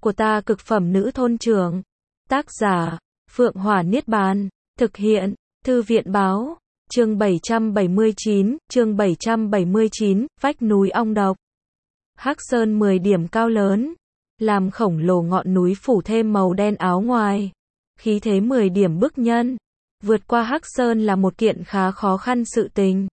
của ta cực phẩm nữ thôn trưởng. Tác giả, Phượng Hỏa Niết Bàn. Thực hiện, Thư viện Báo. Chương 779, vách núi ong độc. Hắc Sơn 10 điểm cao lớn, làm khổng lồ ngọn núi phủ thêm màu đen áo ngoài. Khí thế 10 điểm bức nhân. Vượt qua Hắc Sơn là một kiện khá khó khăn sự tình.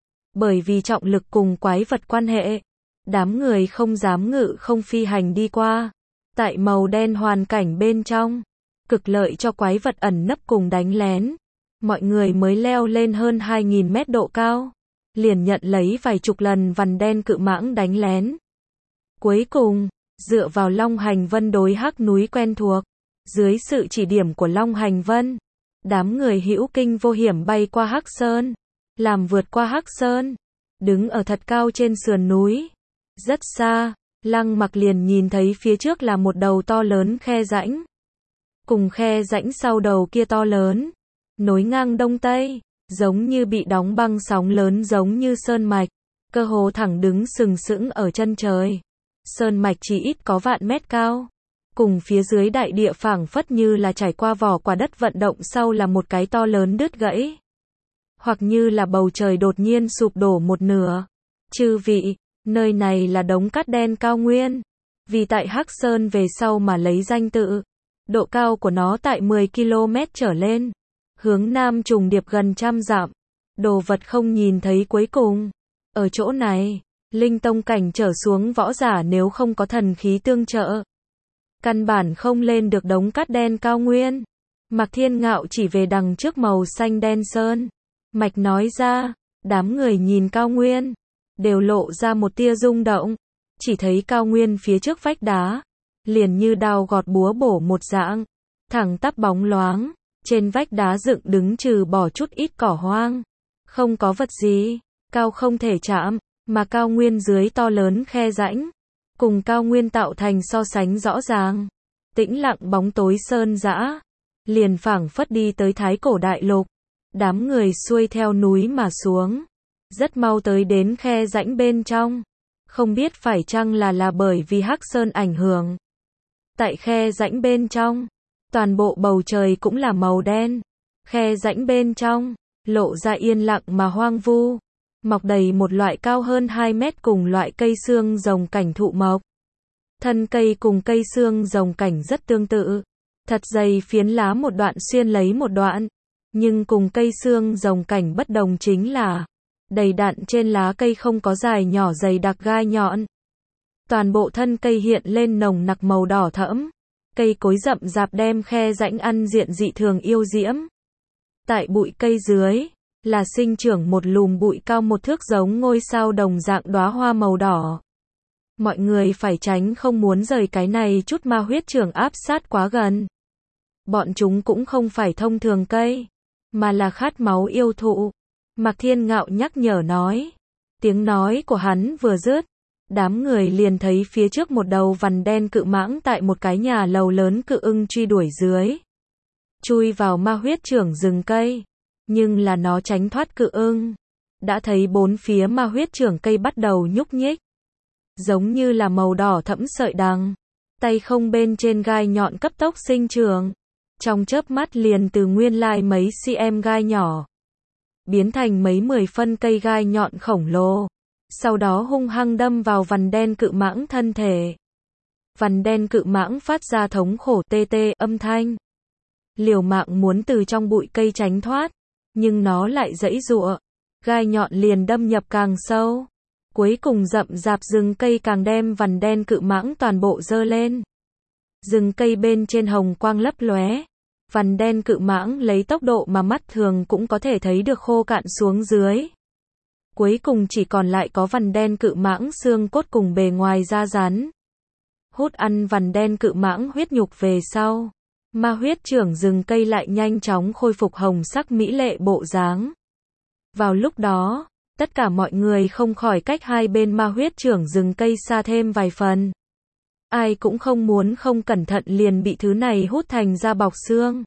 Bởi vì trọng lực cùng quái vật quan hệ, đám người không dám ngự không phi hành đi qua. Tại màu đen hoàn cảnh bên trong, cực lợi cho quái vật ẩn nấp cùng đánh lén. Mọi người mới leo lên hơn 2.000 mét độ cao, liền nhận lấy vài chục lần vằn đen cự mãng đánh lén. Cuối cùng, dựa vào Long Hành Vân đối hắc núi quen thuộc, dưới sự chỉ điểm của Long Hành Vân, đám người hữu kinh vô hiểm bay qua Hắc Sơn, làm vượt qua Hắc Sơn, đứng ở thật cao trên sườn núi. Rất xa, Lăng Mặc liền nhìn thấy phía trước là một đầu to lớn khe rãnh. Cùng khe rãnh sau đầu kia to lớn, nối ngang đông tây, giống như bị đóng băng sóng lớn giống như sơn mạch, cơ hồ thẳng đứng sừng sững ở chân trời. Sơn mạch chỉ ít có vạn mét cao, cùng phía dưới đại địa phảng phất như là trải qua vỏ quả đất vận động sau là một cái to lớn đứt gãy, hoặc như là bầu trời đột nhiên sụp đổ một nửa. Chư vị, nơi này là đống cát đen cao nguyên, vì tại Hắc Sơn về sau mà lấy danh tự. Độ cao của nó tại 10 km trở lên, hướng nam trùng điệp gần trăm dặm, đồ vật không nhìn thấy cuối cùng. Ở chỗ này, linh tông cảnh trở xuống võ giả nếu không có thần khí tương trợ, căn bản không lên được đống cát đen cao nguyên. Mạc Thiên Ngạo chỉ về đằng trước màu xanh đen sơn mạch nói ra. Đám người nhìn cao nguyên, đều lộ ra một tia rung động. Chỉ thấy cao nguyên phía trước vách đá, liền như đao gọt búa bổ một dạng, thẳng tắp bóng loáng. Trên vách đá dựng đứng trừ bỏ chút ít cỏ hoang, không có vật gì, cao không thể chạm, mà cao nguyên dưới to lớn khe rãnh, cùng cao nguyên tạo thành so sánh rõ ràng. Tĩnh lặng bóng tối sơn dã, liền phảng phất đi tới thái cổ đại lục. Đám người xuôi theo núi mà xuống, rất mau tới đến khe rãnh bên trong. Không biết phải chăng là bởi vì Hắc Sơn ảnh hưởng. Tại khe rãnh bên trong, toàn bộ bầu trời cũng là màu đen. Khe rãnh bên trong, lộ ra yên lặng mà hoang vu. Mọc đầy một loại cao hơn 2 mét cùng loại cây xương rồng cảnh thụ mộc. Thân cây cùng cây xương rồng cảnh rất tương tự. Thật dày phiến lá một đoạn xuyên lấy một đoạn. Nhưng cùng cây xương rồng cảnh bất đồng chính là, đầy đặn trên lá cây không có dài nhỏ dày đặc gai nhọn. Toàn bộ thân cây hiện lên nồng nặc màu đỏ thẫm. Cây cối rậm rạp đem khe rãnh ăn diện dị thường yêu diễm. Tại bụi cây dưới, là sinh trưởng một lùm bụi cao 1 thước giống ngôi sao đồng dạng đóa hoa màu đỏ. Mọi người phải tránh không muốn rời cái này chút ma huyết trưởng áp sát quá gần. Bọn chúng cũng không phải thông thường cây, mà là khát máu yêu thụ. Mạc Thiên Ngạo nhắc nhở nói. Tiếng nói của hắn vừa dứt, đám người liền thấy phía trước một đầu vằn đen cự mãng tại một cái nhà lầu lớn cự ưng truy đuổi dưới. Chui vào ma huyết trưởng rừng cây, nhưng là nó tránh thoát cự ưng. Đã thấy bốn phía ma huyết trưởng cây bắt đầu nhúc nhích, giống như là màu đỏ thẫm sợi đằng. Tay không bên trên gai nhọn cấp tốc sinh trưởng, trong chớp mắt liền từ nguyên lai mấy cm gai nhỏ, biến thành mấy 10 phân cây gai nhọn khổng lồ. Sau đó hung hăng đâm vào vằn đen cự mãng thân thể. Vằn đen cự mãng phát ra thống khổ tê tê âm thanh. Liều mạng muốn từ trong bụi cây tránh thoát, nhưng nó lại giãy giụa. Gai nhọn liền đâm nhập càng sâu. Cuối cùng rậm rạp rừng cây càng đem vằn đen cự mãng toàn bộ dơ lên. Rừng cây bên trên hồng quang lấp lóe. Vằn đen cự mãng lấy tốc độ mà mắt thường cũng có thể thấy được khô cạn xuống dưới. Cuối cùng chỉ còn lại có vằn đen cự mãng xương cốt cùng bề ngoài da rắn. Hút ăn vằn đen cự mãng huyết nhục về sau, ma huyết trưởng rừng cây lại nhanh chóng khôi phục hồng sắc mỹ lệ bộ dáng. Vào lúc đó, tất cả mọi người không khỏi cách hai bên ma huyết trưởng rừng cây xa thêm vài phần. Ai cũng không muốn không cẩn thận liền bị thứ này hút thành da bọc xương.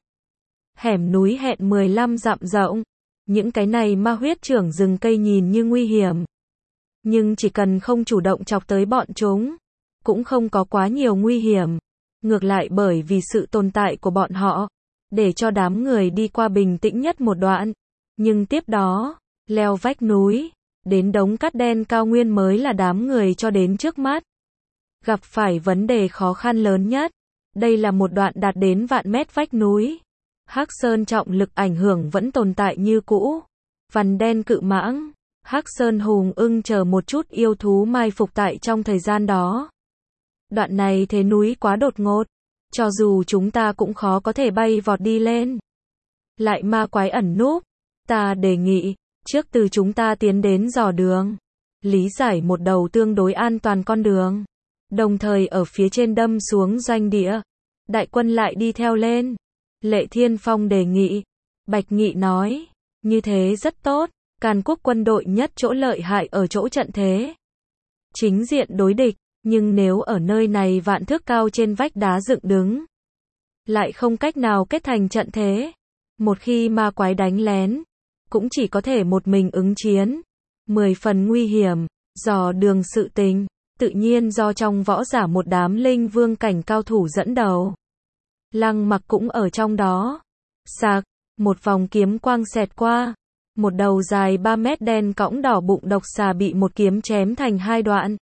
Hẻm núi hẹn 15 dặm rộng. Những cái này ma huyết trưởng rừng cây nhìn như nguy hiểm, nhưng chỉ cần không chủ động chọc tới bọn chúng, cũng không có quá nhiều nguy hiểm. ngược lại bởi vì sự tồn tại của bọn họ, để cho đám người đi qua bình tĩnh nhất một đoạn. Nhưng tiếp đó, leo vách núi, đến đống cát đen cao nguyên mới là đám người cho đến trước mắt. Gặp phải vấn đề khó khăn lớn nhất. Đây là một đoạn đạt đến vạn mét vách núi. Hắc Sơn trọng lực ảnh hưởng vẫn tồn tại như cũ. Vằn đen cự mãng, Hắc Sơn hùng ưng chờ một chút yêu thú mai phục tại trong thời gian đó. Đoạn này thế núi quá đột ngột, cho dù chúng ta cũng khó có thể bay vọt đi lên. Lại ma quái ẩn núp, ta đề nghị, trước từ chúng ta tiến đến dò đường, lý giải một đầu tương đối an toàn con đường, đồng thời ở phía trên đâm xuống doanh địa, đại quân lại đi theo lên. Lệ Thiên Phong đề nghị. Bạch Nghị nói, như thế rất tốt, Càn Quốc quân đội nhất chỗ lợi hại ở chỗ trận thế. Chính diện đối địch, nhưng nếu ở nơi này vạn thước cao trên vách đá dựng đứng, lại không cách nào kết thành trận thế. Một khi ma quái đánh lén, cũng chỉ có thể một mình ứng chiến. 10 phần nguy hiểm, dò đường sự tình, tự nhiên do trong võ giả một đám linh vương cảnh cao thủ dẫn đầu. Lăng Mặc cũng ở trong đó. Sạc, một vòng kiếm quang xẹt qua. Một đầu dài 3 mét đen cõng đỏ bụng độc xà bị một kiếm chém thành 2 đoạn.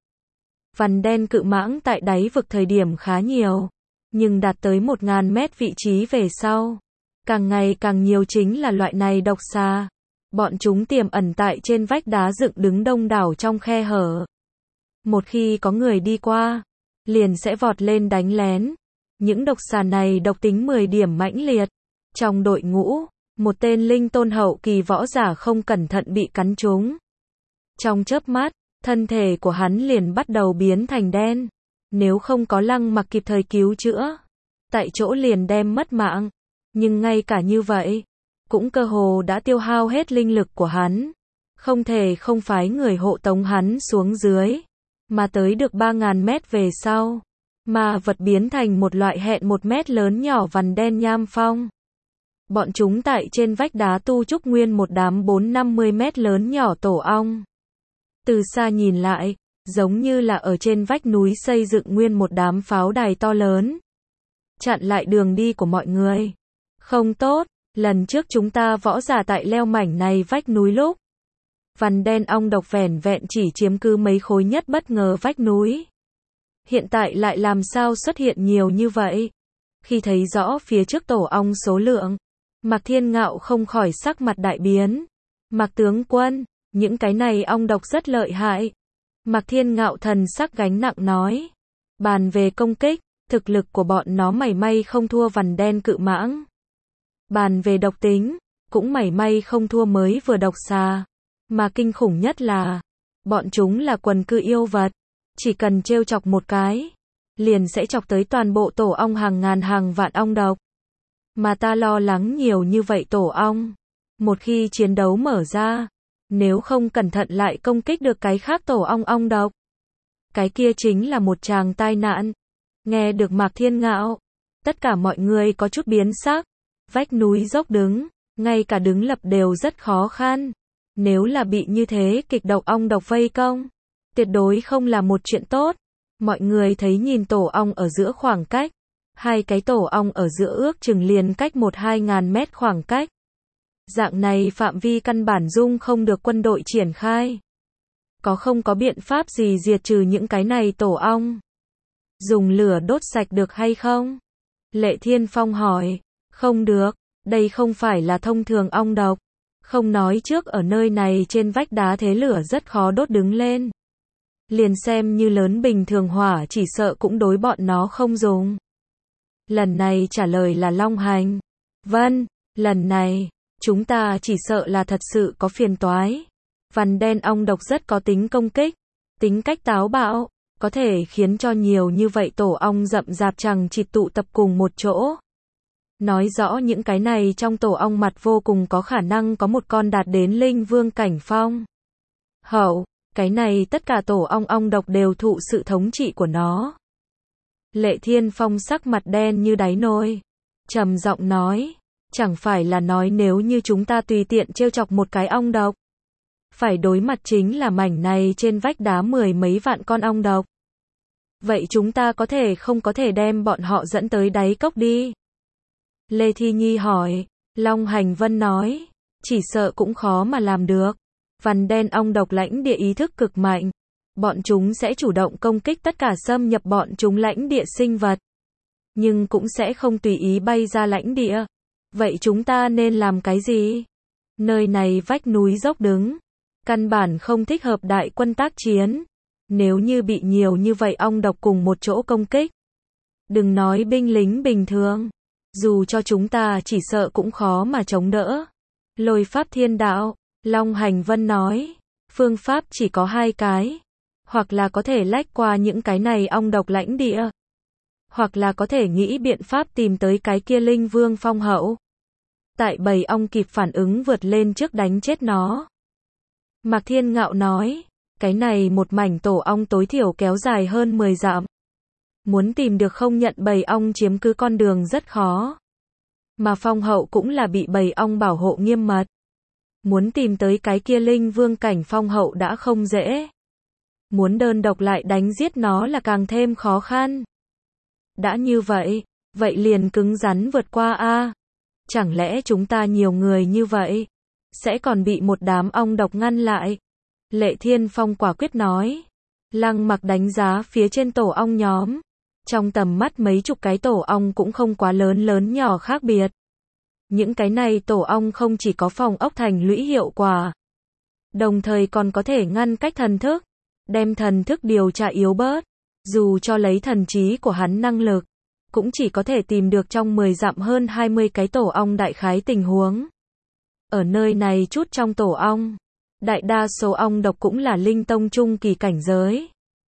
Vằn đen cự mãng tại đáy vực thời điểm khá nhiều, nhưng đạt tới 1000 mét vị trí về sau, càng ngày càng nhiều chính là loại này độc xà. Bọn chúng tiềm ẩn tại trên vách đá dựng đứng đông đảo trong khe hở. Một khi có người đi qua, liền sẽ vọt lên đánh lén. Những độc xà này độc tính 10 điểm mãnh liệt. Trong đội ngũ, một tên linh tôn hậu kỳ võ giả không cẩn thận bị cắn trúng. Trong chớp mắt, thân thể của hắn liền bắt đầu biến thành đen. Nếu không có Lăng Mặc kịp thời cứu chữa, tại chỗ liền đem mất mạng. Nhưng ngay cả như vậy, cũng cơ hồ đã tiêu hao hết linh lực của hắn. Không thể không phái người hộ tống hắn xuống dưới. Mà tới được 3000 mét về sau, ma vật biến thành một loại hẹn 1 mét lớn nhỏ vằn đen nham phong. Bọn chúng tại trên vách đá tu trúc nguyên một đám 4-50 mét lớn nhỏ tổ ong. Từ xa nhìn lại, giống như là ở trên vách núi xây dựng nguyên một đám pháo đài to lớn, chặn lại đường đi của mọi người. Không tốt, lần trước chúng ta võ giả tại leo mảnh này vách núi lúc, vằn đen ong độc vẻn vẹn chỉ chiếm cứ mấy khối nhất bất ngờ vách núi. Hiện tại lại làm sao xuất hiện nhiều như vậy? Khi thấy rõ phía trước tổ ong số lượng, Mạc Thiên Ngạo không khỏi sắc mặt đại biến. Mạc tướng quân, những cái này ong độc rất lợi hại. Mạc Thiên Ngạo thần sắc gánh nặng nói. Bàn về công kích, thực lực của bọn nó mảy may không thua vằn đen cự mãng. Bàn về độc tính, cũng mảy may không thua mới vừa độc xà. Mà kinh khủng nhất là, bọn chúng là quần cư yêu vật. Chỉ cần trêu chọc một cái, liền sẽ chọc tới toàn bộ tổ ong hàng ngàn hàng vạn ong độc. Mà ta lo lắng nhiều như vậy tổ ong. Một khi chiến đấu mở ra, nếu không cẩn thận lại công kích được cái khác tổ ong độc, cái kia chính là một tràng tai nạn. Nghe được Mạc Thiên Ngạo, tất cả mọi người có chút biến sắc. Vách núi dốc đứng, ngay cả đứng lập đều rất khó khăn. Nếu là bị như thế kịch độc ong độc vây công, tuyệt đối không là một chuyện tốt. Mọi người thấy nhìn tổ ong ở giữa khoảng cách. 2 cái tổ ong ở giữa ước chừng liền cách 1-2 ngàn mét khoảng cách. Dạng này phạm vi căn bản dung không được quân đội triển khai. Không có biện pháp gì diệt trừ những cái này tổ ong? Dùng lửa đốt sạch được hay không? Lệ Thiên Phong hỏi. Không được, đây không phải là thông thường ong độc. Không nói trước ở nơi này trên vách đá thế lửa rất khó đốt đứng lên. Liền xem như lớn bình thường hỏa chỉ sợ cũng đối bọn nó không dùng. Lần này trả lời là Long Hành. Vâng, lần này, chúng ta chỉ sợ là thật sự có phiền toái. Vằn đen ong độc rất có tính công kích, tính cách táo bạo, có thể khiến cho nhiều như vậy tổ ong rậm rạp chằng chịt tụ tập cùng một chỗ. Nói rõ những cái này trong tổ ong mặt vô cùng có khả năng có một con đạt đến linh vương cảnh phong. Hậu, cái này tất cả tổ ong độc đều thụ sự thống trị của nó. Lệ Thiên Phong sắc mặt đen như đáy nồi, trầm giọng nói, chẳng phải là nói nếu như chúng ta tùy tiện trêu chọc một cái ong độc, phải đối mặt chính là mảnh này trên vách đá 10 mấy vạn con ong độc. Vậy chúng ta có thể đem bọn họ dẫn tới đáy cốc đi? Lê Thi Nhi hỏi. Long Hành Vân nói. Chỉ sợ cũng khó mà làm được. Vằn đen ong độc lãnh địa ý thức cực mạnh. Bọn chúng sẽ chủ động công kích tất cả xâm nhập bọn chúng lãnh địa sinh vật. Nhưng cũng sẽ không tùy ý bay ra lãnh địa. Vậy chúng ta nên làm cái gì? Nơi này vách núi dốc đứng. Căn bản không thích hợp đại quân tác chiến. Nếu như bị nhiều như vậy ong độc cùng một chỗ công kích. Đừng nói binh lính bình thường. Dù cho chúng ta chỉ sợ cũng khó mà chống đỡ. Lôi pháp thiên đạo. Long Hành Vân nói. Phương pháp chỉ có hai cái. Hoặc là có thể lách qua những cái này ong độc lãnh địa. Hoặc là có thể nghĩ biện pháp tìm tới cái kia linh vương phong hậu. Tại bầy ong kịp phản ứng vượt lên trước đánh chết nó. Mạc Thiên Ngạo nói. Cái này một mảnh tổ ong tối thiểu kéo dài hơn 10 dặm. Muốn tìm được không nhận bầy ong chiếm cứ con đường rất khó. Mà phong hậu cũng là bị bầy ong bảo hộ nghiêm mật. Muốn tìm tới cái kia linh vương cảnh phong hậu đã không dễ. Muốn đơn độc lại đánh giết nó là càng thêm khó khăn. Đã như vậy, vậy liền cứng rắn vượt qua a. Chẳng lẽ chúng ta nhiều người như vậy, sẽ còn bị một đám ong độc ngăn lại? Lệ Thiên Phong quả quyết nói. Lăng Mặc đánh giá phía trên tổ ong nhóm. Trong tầm mắt mấy chục cái tổ ong cũng không quá lớn nhỏ khác biệt. Những cái này tổ ong không chỉ có phòng ốc thành lũy hiệu quả, đồng thời còn có thể ngăn cách thần thức, đem thần thức điều tra yếu bớt. Dù cho lấy thần trí của hắn năng lực, cũng chỉ có thể tìm được trong 10 dặm hơn 20 cái tổ ong đại khái tình huống. Ở nơi này chút trong tổ ong, đại đa số ong độc cũng là linh tông trung kỳ cảnh giới.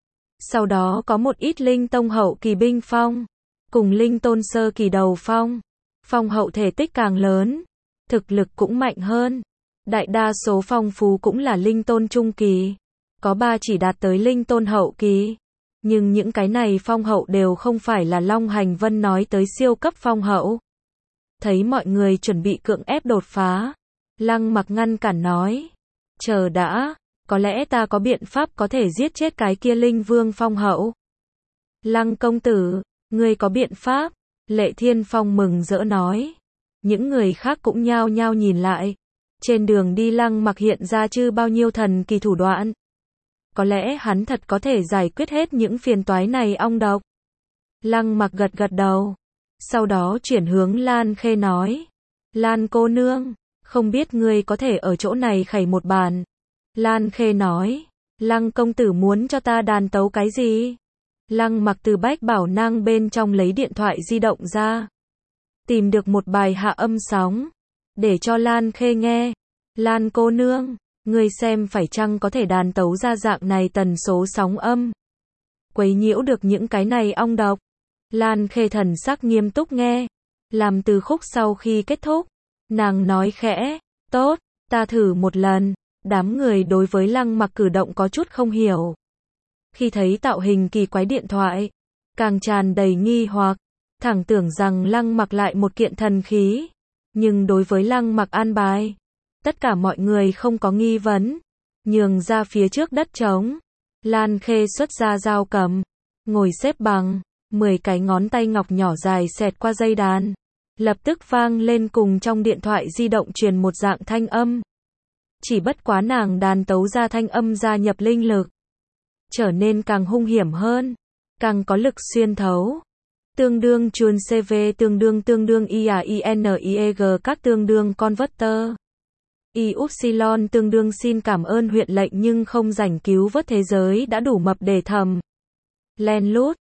Sau đó có một ít linh tông hậu kỳ binh phong, cùng linh tôn sơ kỳ đầu phong. Phong hậu thể tích càng lớn, thực lực cũng mạnh hơn. Đại đa số phong phú cũng là linh tôn trung kỳ, có 3 chỉ đạt tới linh tôn hậu kỳ. Nhưng những cái này phong hậu đều không phải là Long Hành Vân nói tới siêu cấp phong hậu. Thấy mọi người chuẩn bị cưỡng ép đột phá, Lăng Mặc ngăn cản nói. Chờ đã, có lẽ ta có biện pháp có thể giết chết cái kia linh vương phong hậu. Lăng công tử, ngươi có biện pháp? Lệ Thiên Phong mừng rỡ nói. Những người khác cũng nhao nhao nhìn lại. Trên đường đi Lăng Mặc hiện ra chưa bao nhiêu thần kỳ thủ đoạn. Có lẽ hắn thật có thể giải quyết hết những phiền toái này ong độc. Lăng Mặc gật gật đầu. Sau đó chuyển hướng Lan Khê nói. Lan cô nương, không biết ngươi có thể ở chỗ này khẩy một bàn. Lan Khê nói. Lăng công tử muốn cho ta đàn tấu cái gì? Lăng Mặc từ bách bảo nang bên trong lấy điện thoại di động ra. Tìm được một bài hạ âm sóng. Để cho Lan Khê nghe. Lan cô nương, ngươi xem phải chăng có thể đàn tấu ra dạng này tần số sóng âm. Quấy nhiễu được những cái này ong độc. Lan Khê thần sắc nghiêm túc nghe. Làm từ khúc sau khi kết thúc. Nàng nói khẽ. Tốt, ta thử một lần. Đám người đối với Lăng Mặc cử động có chút không hiểu. Khi thấy tạo hình kỳ quái điện thoại, càng tràn đầy nghi hoặc, thẳng tưởng rằng Lăng Mặc lại một kiện thần khí. Nhưng đối với Lăng Mặc an bài, tất cả mọi người không có nghi vấn, nhường ra phía trước đất trống. Lan Khê xuất ra dao cầm, ngồi xếp bằng, 10 cái ngón tay ngọc nhỏ dài xẹt qua dây đàn, lập tức vang lên cùng trong điện thoại di động truyền một dạng thanh âm. Chỉ bất quá nàng đàn tấu ra thanh âm gia nhập linh lực, trở nên càng hung hiểm hơn, càng có lực xuyên thấu. Tương đương chuồn CV tương đương IAINIEG các tương đương converter. Y-upsilon tương đương xin cảm ơn huyện lệnh nhưng không rảnh cứu vớt thế giới đã đủ mập để thầm. Len lút,